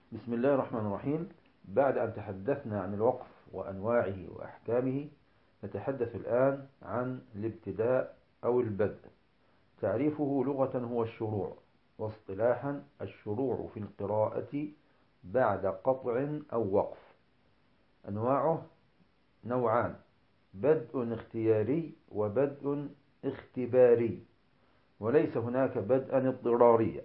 بسم الله الرحمن الرحيم. بعد أن تحدثنا عن الوقف وأنواعه وأحكامه، نتحدث الآن عن الابتداء أو البدء. تعريفه لغة هو الشروع، واصطلاحا الشروع في القراءة بعد قطع أو وقف. أنواعه نوعان: بدء اختياري وبدء اختباري، وليس هناك بدءا اضطراريا.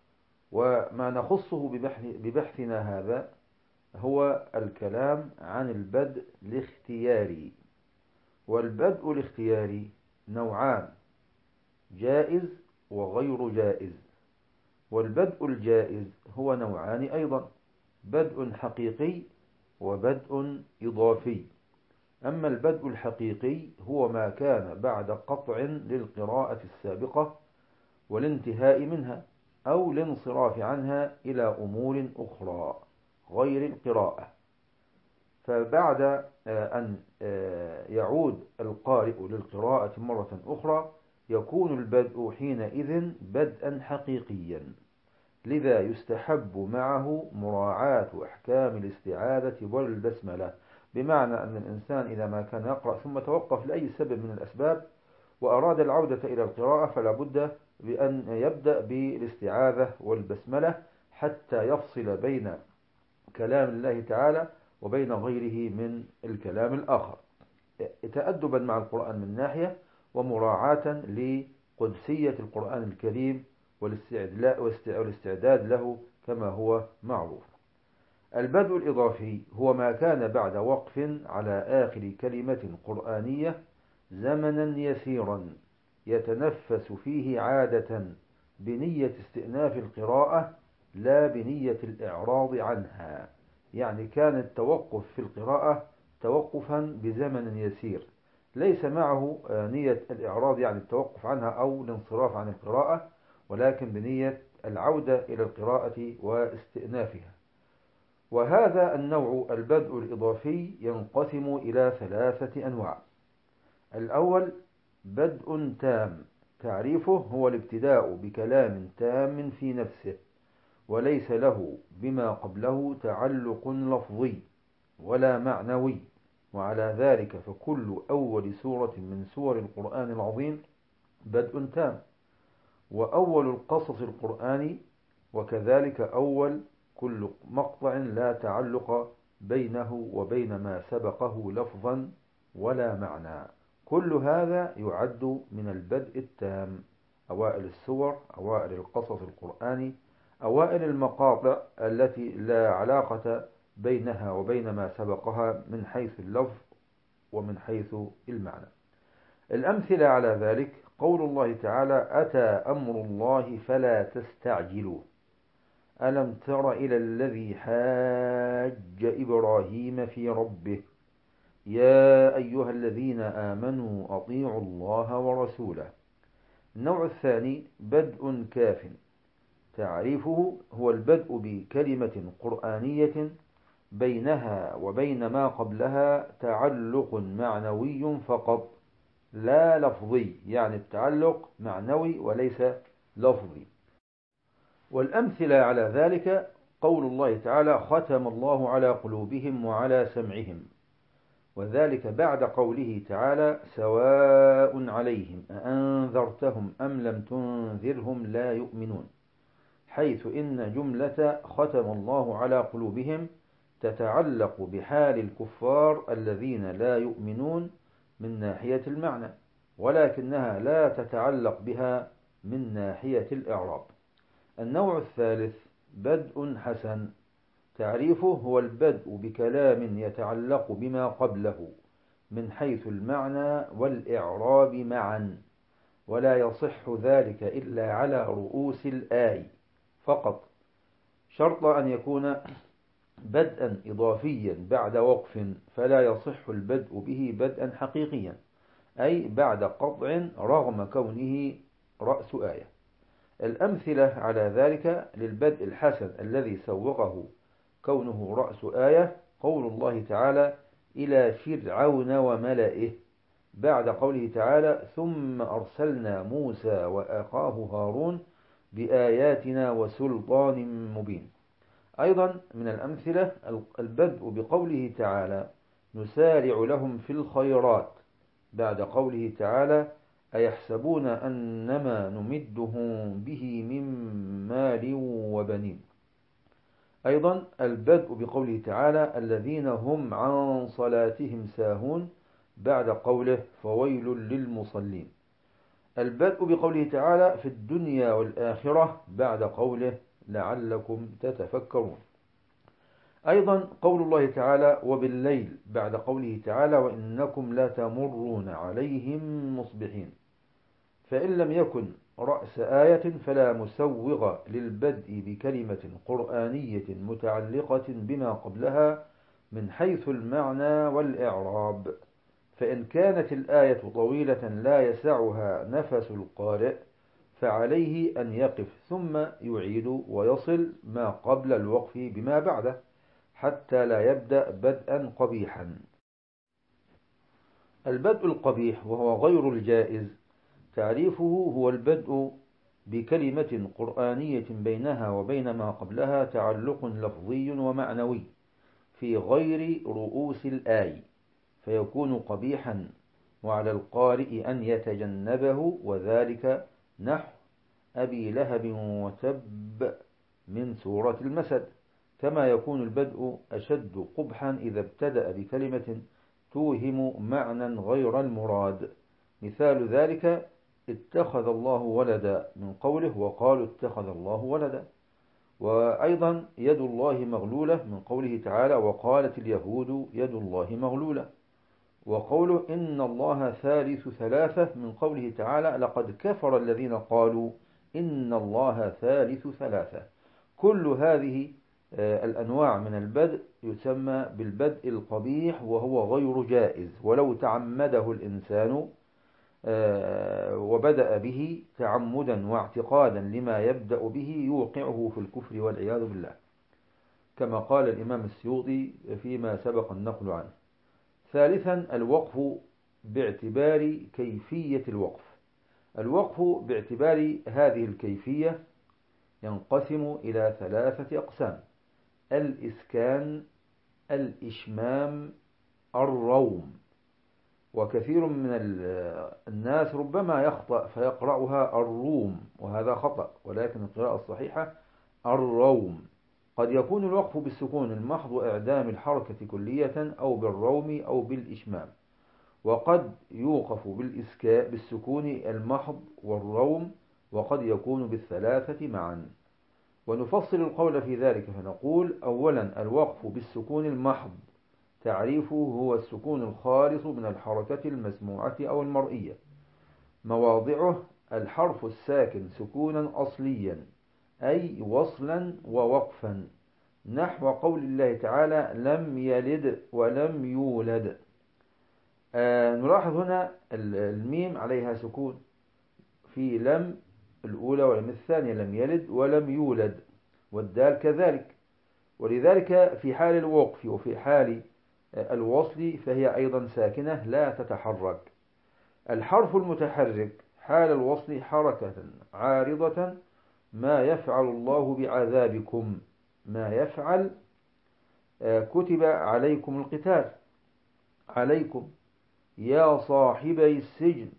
وما نخصه ببحثنا هذا هو الكلام عن البدء الاختياري. والبدء الاختياري نوعان: جائز وغير جائز. والبدء الجائز هو نوعان أيضا: بدء حقيقي وبدء إضافي. أما البدء الحقيقي هو ما كان بعد قطع للقراءة السابقة والانتهاء منها أو الانصراف عنها إلى أمور أخرى غير القراءة. فبعد أن يعود القارئ للقراءة مرة أخرى يكون البدء حينئذ بدءا حقيقيا. لذا يستحب معه مراعاة أحكام الاستعاذة والبسملة، بمعنى أن الإنسان إذا ما كان يقرأ ثم توقف لأي سبب من الأسباب وأراد العودة إلى القراءة فلا بد بأن يبدأ بالاستعاذة والبسملة حتى يفصل بين كلام الله تعالى وبين غيره من الكلام الآخر، تأدبا مع القرآن من ناحية، ومراعاة لقدسية القرآن الكريم والاستعداد له كما هو معروف. البدء الإضافي هو ما كان بعد وقف على آخر كلمة قرآنية زمنا يسيرا يتنفس فيه عادة بنية استئناف القراءة لا بنية الإعراض عنها. يعني كان التوقف في القراءة توقفا بزمن يسير ليس معه نية الإعراض، يعني التوقف عنها أو الانصراف عن القراءة، ولكن بنية العودة إلى القراءة واستئنافها. وهذا النوع البدء الإضافي ينقسم إلى 3 أنواع. الأول بدء تام. تعريفه هو الابتداء بكلام تام في نفسه وليس له بما قبله تعلق لفظي ولا معنوي، وعلى ذلك فكل أول سورة من سور القرآن العظيم بدء تام، وأول القصص القرآني، وكذلك أول كل مقطع لا تعلق بينه وبين ما سبقه لفظا ولا معنى. كل هذا يعد من البدء التام: أوائل السور، أوائل القصص القرآني، أوائل المقاطع التي لا علاقة بينها وبين ما سبقها من حيث اللفظ ومن حيث المعنى. الأمثلة على ذلك قول الله تعالى: أتى أمر الله فلا تستعجلوه. ألم تر إلى الذي حاج إبراهيم في ربه يا أيها الذين آمنوا أطيعوا الله ورسوله. النوع الثاني بدء كاف. تعريفه هو البدء بكلمة قرآنية بينها وبين ما قبلها تعلق معنوي فقط لا لفظي، يعني التعلق معنوي وليس لفظي. والأمثلة على ذلك قول الله تعالى: ختم الله على قلوبهم وعلى سمعهم، وذلك بعد قوله تعالى: سواء عليهم أأنذرتهم أم لم تنذرهم لا يؤمنون، حيث إن جملة ختم الله على قلوبهم تتعلق بحال الكفار الذين لا يؤمنون من ناحية المعنى، ولكنها لا تتعلق بها من ناحية الإعراب. النوع الثالث بدء حسن. تعريفه هو البدء بكلام يتعلق بما قبله من حيث المعنى والإعراب معا، ولا يصح ذلك إلا على رؤوس الآي فقط، شرط أن يكون بدءا إضافيا بعد وقف، فلا يصح البدء به بدءا حقيقيا، أي بعد قطع رغم كونه رأس آية. الأمثلة على ذلك للبدء الحسن الذي سوغه كونه رأس آية قول الله تعالى: إلى فرعون وملئه، بعد قوله تعالى: ثم أرسلنا موسى وأخاه هارون بآياتنا وسلطان مبين. أيضا من الأمثلة البدء بقوله تعالى نسارع لهم في الخيرات بعد قوله تعالى أيحسبون أنما نمدهم به من مال وبنين. أيضا البدء بقوله تعالى الذين هم عن صلاتهم ساهون بعد قوله فويل للمصلين. البدء بقوله تعالى في الدنيا والآخرة بعد قوله لعلكم تتفكرون. أيضا قول الله تعالى وبالليل بعد قوله تعالى وإنكم لتمرون عليهم مصبحين. فإن لم يكن رأس آية فلا مسوغ للبدء بكلمة قرآنية متعلقة بما قبلها من حيث المعنى والإعراب. فإن كانت الآية طويلة لا يسعها نفس القارئ فعليه أن يقف ثم يعيد ويصل ما قبل الوقف بما بعده حتى لا يبدأ بدءا قبيحا. البدء القبيح وهو غير الجائز تعريفه هو البدء بكلمة قرآنية بينها وبين ما قبلها تعلق لفظي ومعنوي في غير رؤوس الآي فيكون قبيحا وعلى القارئ أن يتجنبه وذلك نحو أبي لهب وتب من سورة المسد. كما يكون البدء أشد قبحا إذا ابتدأ بكلمة توهم معنى غير المراد. مثال ذلك اتخذ الله ولدا من قوله وقالوا اتخذ الله ولدا. وأيضا يد الله مغلولة من قوله تعالى وقالت اليهود يد الله مغلولة. وقوله إن الله ثالث ثلاثة من قوله تعالى لقد كفر الذين قالوا إن الله ثالث ثلاثة. كل هذه الأنواع من البدء يسمى بالبدء القبيح وهو غير جائز ولو تعمده الإنسان وبدأ به تعمدا واعتقادا لما يبدأ به يوقعه في الكفر والعياذ بالله كما قال الإمام السيوطي فيما سبق النقل عنه. ثالثا الوقف باعتبار كيفية الوقف. الوقف باعتبار هذه الكيفية ينقسم إلى ثلاثة أقسام: الإسكان، الإشمام، الروم. وكثير من الناس ربما يخطأ فيقرأها الروم وهذا خطأ، ولكن القراءة الصحيحة الروم. قد يكون الوقف بالسكون المحض وإعدام الحركة كلية أو بالروم أو بالإشمام، وقد يوقف بالسكون المحض والروم، وقد يكون بالثلاثة معا. ونفصل القول في ذلك فنقول: أولا الوقف بالسكون المحض تعريفه هو السكون الخالص من الحركة المسموعة أو المرئية. مواضعه الحرف الساكن سكونا أصليا أي وصلا ووقفا نحو قول الله تعالى لم يلد ولم يولد. نلاحظ هنا الميم عليها سكون في لم الأولى ولم الثانية، لم يلد ولم يولد، والدال كذلك. ولذلك في حال الوقف وفي حال الوصل فهي أيضا ساكنة لا تتحرك. الحرف المتحرك حال الوصل حركة عارضة ما يفعل الله بعذابكم، ما يفعل كتب عليكم القتال، عليكم يا صاحبي السجن،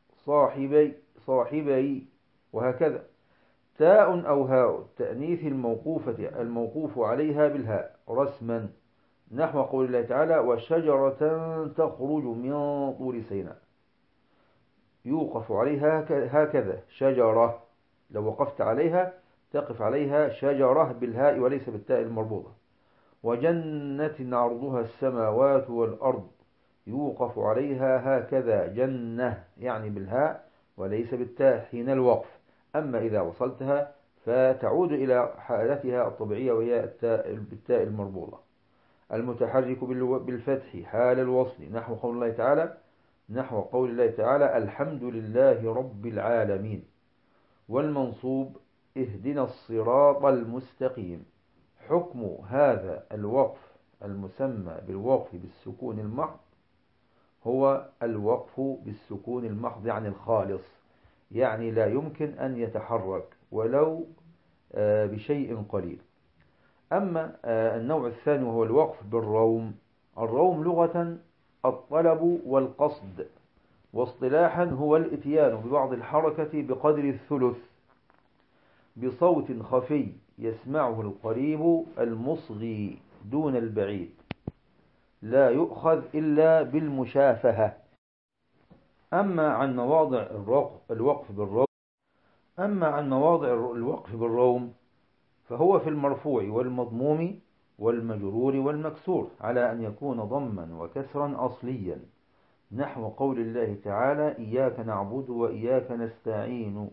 صاحبي وهكذا. تاء أو هاء التأنيث الموقوف عليها بالهاء رسما نحو قول الله تعالى وشجرة تخرج من طور سيناء، يوقف عليها هكذا شجرة، لو وقفت عليها تقف عليها شجرة بالهاء وليس بالتاء المربوطة. وجنة عرضها السماوات والأرض، يوقف عليها هكذا جنة يعني بالهاء وليس بالتاء حين الوقف. أما إذا وصلتها فتعود إلى حالتها الطبيعية وهي بالتاء المربوطة. المتحرك بالفتح حال الوصل نحو قول الله تعالى الحمد لله رب العالمين. والمنصوب اهدنا الصراط المستقيم. حكم هذا الوقف المسمى بالوقف بالسكون المحض هو الوقف بالسكون المحض يعني الخالص، يعني لا يمكن أن يتحرك ولو بشيء قليل. أما النوع الثاني وهو الوقف بالروم. الروم لغة الطلب والقصد، واصطلاحا هو الإتيان ببعض الحركة بقدر الثلث بصوت خفي يسمعه القريب المصغي دون البعيد، لا يؤخذ إلا بالمشافهة. أما عن مواضع الوقف بالروم فهو في المرفوع والمضموم والمجرور والمكسور، على أن يكون ضما وكسرا أصليا، نحو قول الله تعالى: إياك نعبد وإياك نستعين،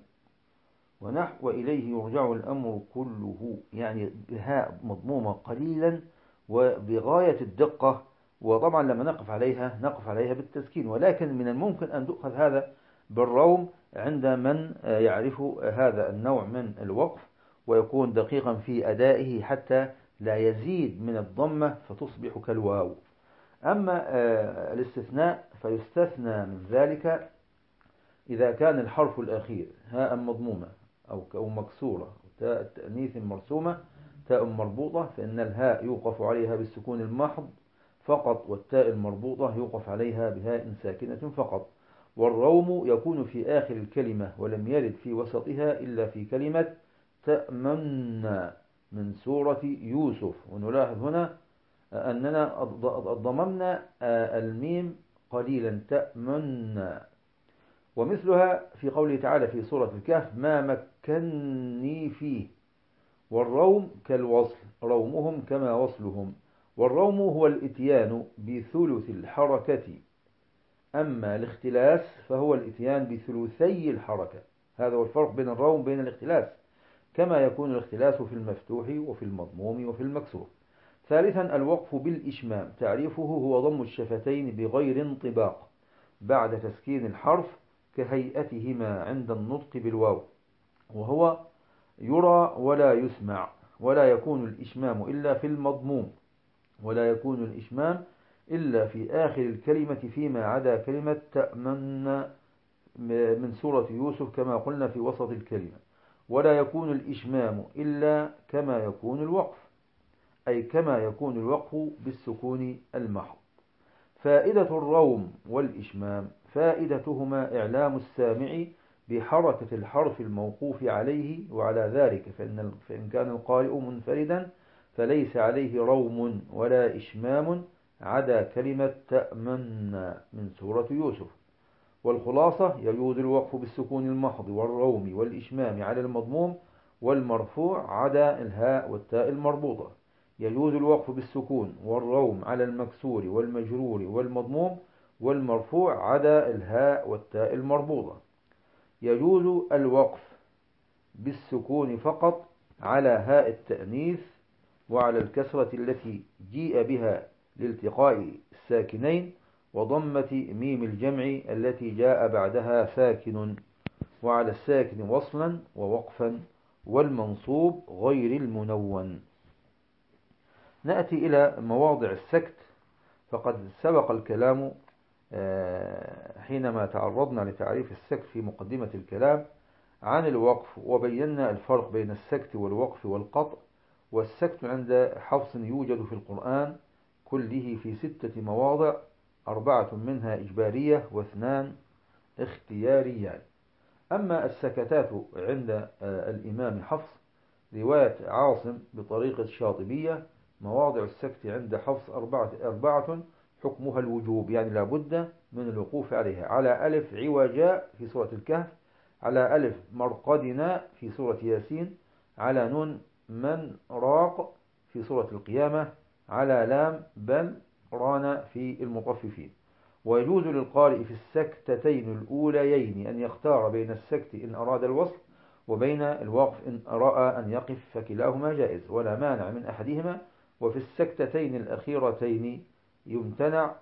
وإليه يرجع الأمر كله، يعني بهاء مضمومة قليلا وبغاية الدقة. وطبعا لما نقف عليها بالتسكين، ولكن من الممكن أن تؤخذ هذا بالروم عند من يعرف هذا النوع من الوقف ويكون دقيقا في أدائه حتى لا يزيد من الضمة فتصبح كالواو. أما الاستثناء فيستثنى من ذلك إذا كان الحرف الأخير هاء مضمومة أو مكسورة، تاء التأنيث مرسومة، تاء مربوطة، فإن الهاء يوقف عليها بالسكون المحض فقط، والتاء المربوطة يوقف عليها بهاء ساكنة فقط. والروم يكون في آخر الكلمة ولم يرد في وسطها إلا في كلمة تأمن من سورة يوسف. ونلاحظ هنا أننا ضممنا الميم قليلا، تأمن. ومثلها في قوله تعالى في سورة الكهف: ما مكني فيه. والروم كالوصل، رومهم كما وصلهم. والروم هو الإتيان بثلث الحركة، أما الاختلاس فهو الإتيان بثلثي الحركة. هذا هو الفرق بين الروم وبين الاختلاس، كما يكون الاختلاس في المفتوح وفي المضموم وفي المكسور. ثالثا الوقف بالإشمام. تعريفه هو ضم الشفتين بغير انطباق بعد تسكين الحرف كهيئتهما عند النطق بالواو، وهو يرى ولا يسمع. ولا يكون الإشمام إلا في المضموم، ولا يكون الإشمام إلا في آخر الكلمة فيما عدا كلمة تأمن من سورة يوسف كما قلنا في وسط الكلمة. ولا يكون الإشمام إلا كما يكون الوقف، أي كما يكون الوقف بالسكون المحض. فائدة الروم والإشمام: فائدتهما إعلام السامع بحركة الحرف الموقوف عليه، وعلى ذلك فإن كان القارئ منفردا فليس عليه روم ولا إشمام عدا كلمة تأمن من سورة يوسف. والخلاصة: يجوز الوقف بالسكون المحض والروم والإشمام على المضموم والمرفوع عدا الهاء والتاء المربوطة. يجوز الوقف بالسكون والروم على المكسور والمجرور والمضموم والمرفوع عدا الهاء والتاء المربوطة. يجوز الوقف بالسكون فقط على هاء التأنيث وعلى الكسرة التي جيء بها لالتقاء الساكنين، وضمة ميم الجمع التي جاء بعدها ساكن، وعلى الساكن وصلا ووقفا، والمنصوب غير المنون. نأتي إلى مواضع السكت. فقد سبق الكلام حينما تعرضنا لتعريف السكت في مقدمة الكلام عن الوقف، وبينا الفرق بين السكت والوقف والقطع. والسكت عند حفص يوجد في القرآن كله في 6 مواضع، 4 منها إجبارية و2 اختياريان. أما السكتات عند الإمام حفص رواية عاصم بطريقة الشاطبية: مواضع السكت عند حفص 4 حكمها الوجوب، يعني لا بد من الوقوف عليها: على ألف عوجاء في سورة الكهف، على ألف مرقدنا في سورة ياسين، على نون من راق في سورة القيامة، على لام بل ران في المطففين. ويجوز للقارئ في السكتتين الأوليين أن يختار بين السكت إن أراد الوصل وبين الوقف إن رأى أن يقف، فكلاهما جائز ولا مانع من أحدهما. وفي السكتتين الأخيرتين يمتنع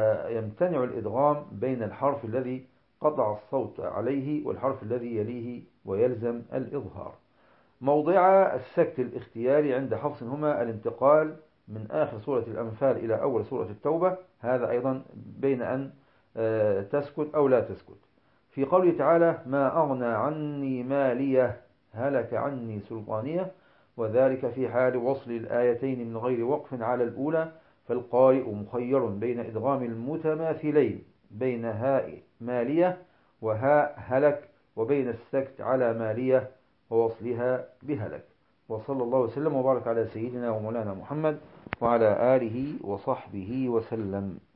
الإدغام بين الحرف الذي قطع الصوت عليه والحرف الذي يليه ويلزم الإظهار. موضع السكت الاختياري عند حفص هما الانتقال من آخر سورة الأنفال إلى أول سورة التوبة، هذا أيضا بين أن تسكت أو لا تسكت. في قوله تعالى: ما أغنى عني مالية هلك عني سلطانية، وذلك في حال وصل الآيتين من غير وقف على الأولى، فالقارئ مخير بين إدغام المتماثلين بين هاء مالية وهاء هلك، وبين السكت على مالية ووصلها بهلك. وصلى الله وسلم وبارك على سيدنا ومولانا محمد وعلى آله وصحبه وسلم.